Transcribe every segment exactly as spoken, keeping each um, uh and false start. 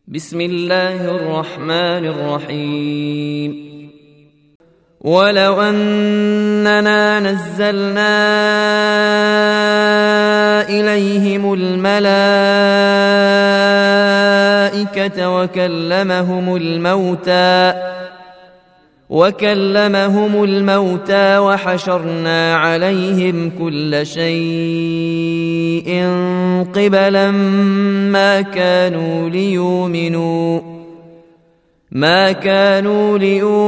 بسم الله الرحمن الرحيم. ولو أننا نزلنا إليهم الملائكة وكلمهم الموتى وكلمهم الموتى وحشرنا عليهم كل شيء قبلا ما كانوا ليؤمنوا ما كانوا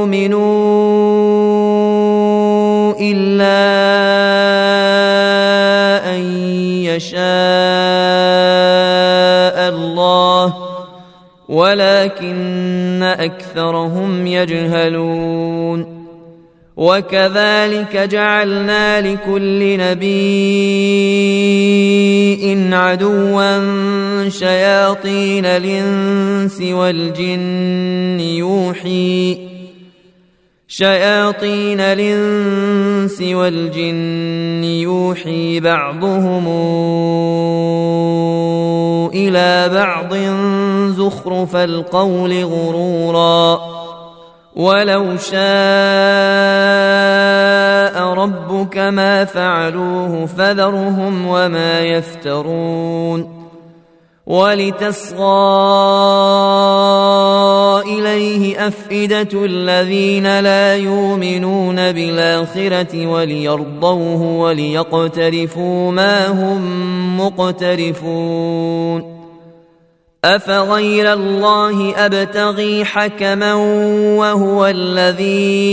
ليؤمنوا إلا أن يشاء الله ولكن أكثرهم يجهلون. وكذلك جعلنا لكل نبي عدوا شياطين الإنس والجن يوحي شياطين الإنس والجن يوحي بعضهم إلى بعض زخرف القول غرورا ولو شاء ربك ما فعلوه فذرهم وما يفترون. ولتصغى إليه أفئدة الذين لا يؤمنون بالآخرة وليرضوه وليقترفوا ما هم مقترفون. أفغير الله أبتغي حكما وهو الذي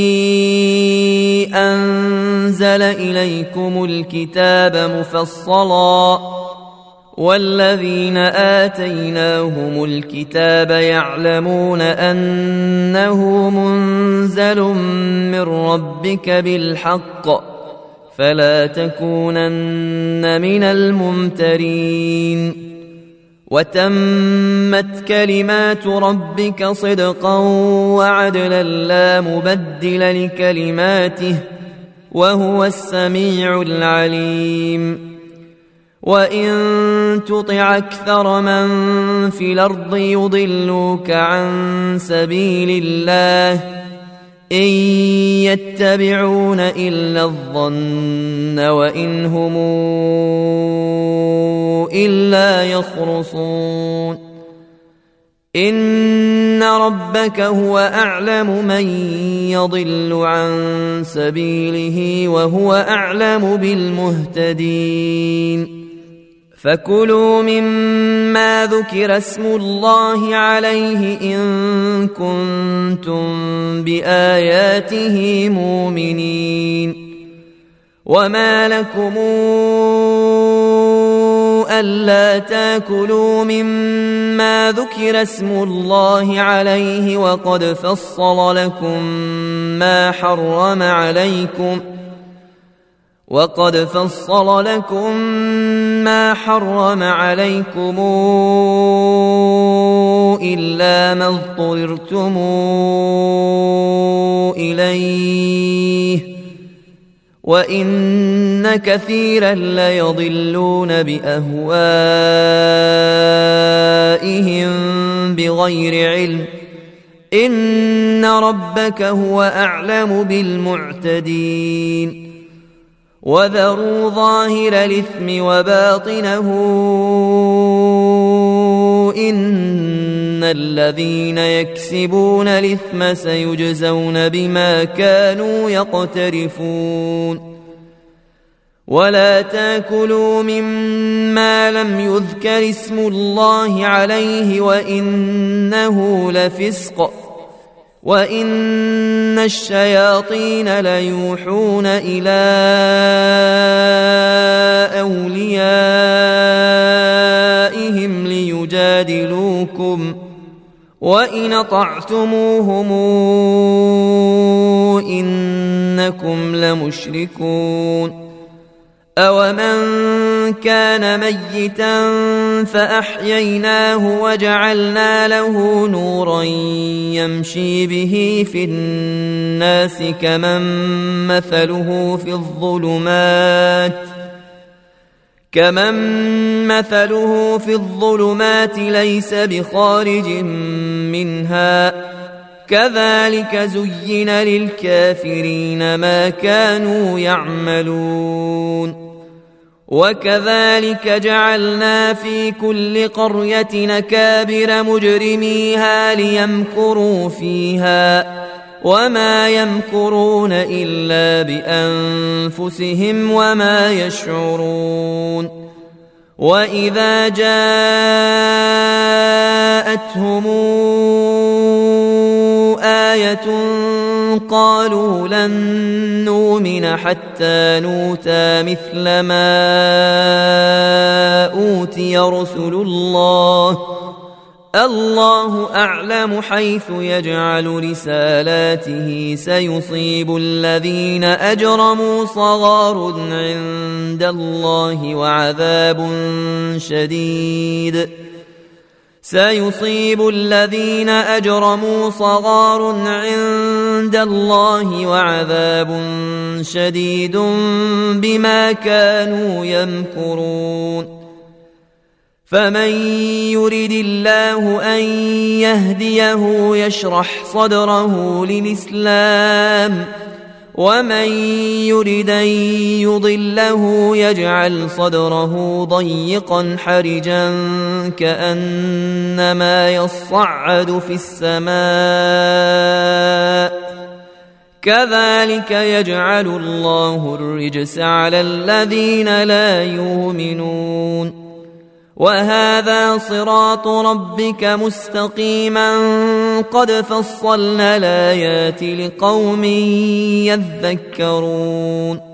أنزل إليكم الكتاب مفصلا والذين آتيناهم الكتاب يعلمون أنه منزل من ربك بالحق فلا تكونن من الممترين. وتمت كلمات ربك صدقا وعدلا لا مبدل لكلماته وهو السميع العليم. وإن تطع أكثر من في الأرض يضلوك عن سبيل الله إن يتبعون إلا الظن وإن هم إلا يخرصون. إن ربك هو أعلم من يضل عن سبيله وهو أعلم بالمهتدين. فكلوا مما ذكر اسم الله عليه إن كنتم بآياته مؤمنين. وما لكم ألا تاكلوا مما ذكر اسم الله عليه وقد فصل لكم ما حرم عليكم وقد فصل لكم ما حرم عليكم إلا ما اضطررتم إليه وإن كثيرا ليضلون بأهوائهم بغير علم. إن ربك هو أعلم بالمعتدين. وذروا ظاهر الإثم وباطنه إن الذين يكسبون الإثم سيجزون بما كانوا يقترفون. ولا تاكلوا مما لم يذكر اسم الله عليه وإنه لفسق وإن الشياطين ليوحون إلى أوليائهم ليجادلوكم وإن أطعتموهم إنكم لمشركون. أومن كان ميتا فأحييناه وجعلنا له نورا يمشي به في الناس كمن مثله في الظلمات كمن مثله في الظلمات ليس بخارج منها كذلك زين للكافرين ما كانوا يعملون وكذلك جعلنا في كل قرية نكابر مجرميها ليمكروا فيها وما يمكرون إلا بأنفسهم وما يشعرون وإذا جاءتهم آية قالوا لن نؤمن حتى نؤتى مثل ما أوتي رسل الله الله أعلم حيث يجعل رسالاته سيصيب الذين أجرموا صغار عند الله وعذاب شديد سيصيب الذين أجرموا صغار عند الله وعذاب شديد بما كانوا يمكرون فمن يرد الله أن يهديه يشرح صدره للإسلام ومن يرد أن يضله يجعل صدره ضيقا حرجا كأنما يصعد في السماء كذلك يجعل الله الرجس على الذين لا يؤمنون وهذا صراط ربك مستقيما قد فصلنا الآيات لقوم يذكرون